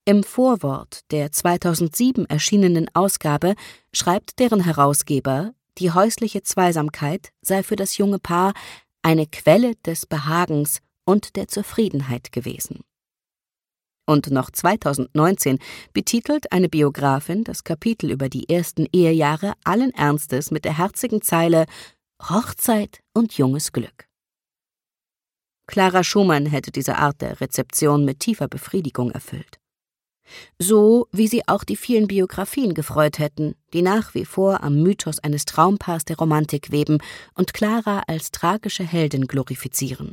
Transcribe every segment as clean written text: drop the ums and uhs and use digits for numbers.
Im Vorwort der 2007 erschienenen Ausgabe schreibt deren Herausgeber, die häusliche Zweisamkeit sei für das junge Paar eine Quelle des Behagens und der Zufriedenheit gewesen. Und noch 2019 betitelt eine Biografin das Kapitel über die ersten Ehejahre allen Ernstes mit der herzigen Zeile »Hochzeit und junges Glück«. Clara Schumann hätte diese Art der Rezeption mit tiefer Befriedigung erfüllt. So wie sie auch die vielen Biografien gefreut hätten, die nach wie vor am Mythos eines Traumpaars der Romantik weben und Clara als tragische Heldin glorifizieren.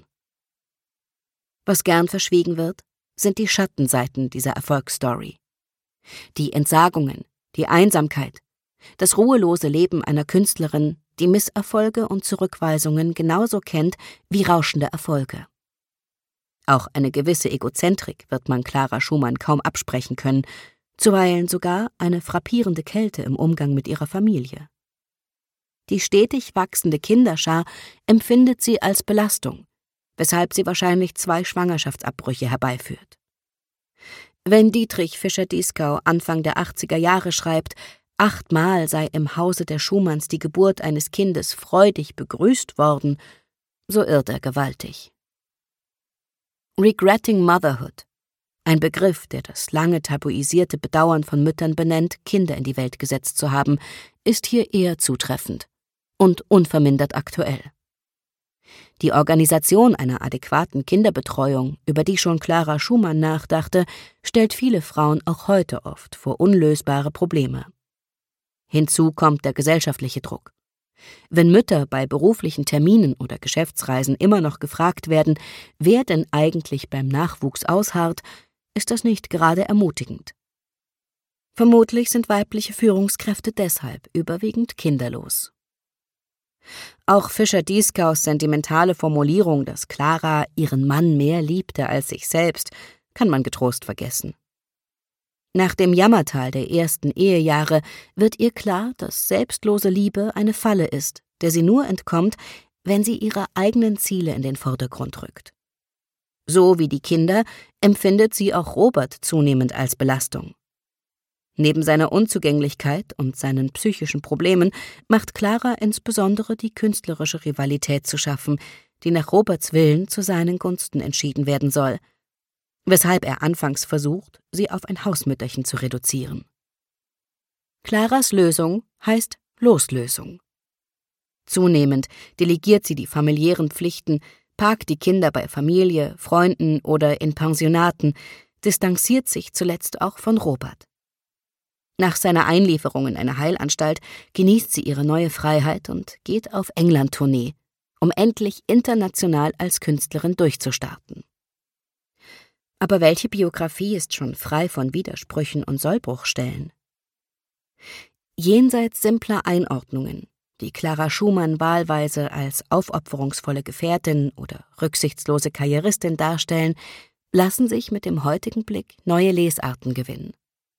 Was gern verschwiegen wird, sind die Schattenseiten dieser Erfolgsstory. Die Entsagungen, die Einsamkeit, das ruhelose Leben einer Künstlerin, die Misserfolge und Zurückweisungen genauso kennt wie rauschende Erfolge. Auch eine gewisse Egozentrik wird man Clara Schumann kaum absprechen können, zuweilen sogar eine frappierende Kälte im Umgang mit ihrer Familie. Die stetig wachsende Kinderschar empfindet sie als Belastung, weshalb sie wahrscheinlich 2 Schwangerschaftsabbrüche herbeiführt. Wenn Dietrich Fischer-Dieskau Anfang der 80er Jahre schreibt, 8-mal sei im Hause der Schumanns die Geburt eines Kindes freudig begrüßt worden, so irrt er gewaltig. Regretting Motherhood, ein Begriff, der das lange tabuisierte Bedauern von Müttern benennt, Kinder in die Welt gesetzt zu haben, ist hier eher zutreffend und unvermindert aktuell. Die Organisation einer adäquaten Kinderbetreuung, über die schon Clara Schumann nachdachte, stellt viele Frauen auch heute oft vor unlösbare Probleme. Hinzu kommt der gesellschaftliche Druck. Wenn Mütter bei beruflichen Terminen oder Geschäftsreisen immer noch gefragt werden, wer denn eigentlich beim Nachwuchs ausharrt, ist das nicht gerade ermutigend. Vermutlich sind weibliche Führungskräfte deshalb überwiegend kinderlos. Auch Fischer-Dieskaus sentimentale Formulierung, dass Clara ihren Mann mehr liebte als sich selbst, kann man getrost vergessen. Nach dem Jammertal der ersten Ehejahre wird ihr klar, dass selbstlose Liebe eine Falle ist, der sie nur entkommt, wenn sie ihre eigenen Ziele in den Vordergrund rückt. So wie die Kinder empfindet sie auch Robert zunehmend als Belastung. Neben seiner Unzugänglichkeit und seinen psychischen Problemen macht Clara insbesondere die künstlerische Rivalität zu schaffen, die nach Roberts Willen zu seinen Gunsten entschieden werden soll, weshalb er anfangs versucht, sie auf ein Hausmütterchen zu reduzieren. Claras Lösung heißt Loslösung. Zunehmend delegiert sie die familiären Pflichten, parkt die Kinder bei Familie, Freunden oder in Pensionaten, distanziert sich zuletzt auch von Robert. Nach seiner Einlieferung in eine Heilanstalt genießt sie ihre neue Freiheit und geht auf England-Tournee, um endlich international als Künstlerin durchzustarten. Aber welche Biografie ist schon frei von Widersprüchen und Sollbruchstellen? Jenseits simpler Einordnungen, die Clara Schumann wahlweise als aufopferungsvolle Gefährtin oder rücksichtslose Karrieristin darstellen, lassen sich mit dem heutigen Blick neue Lesarten gewinnen.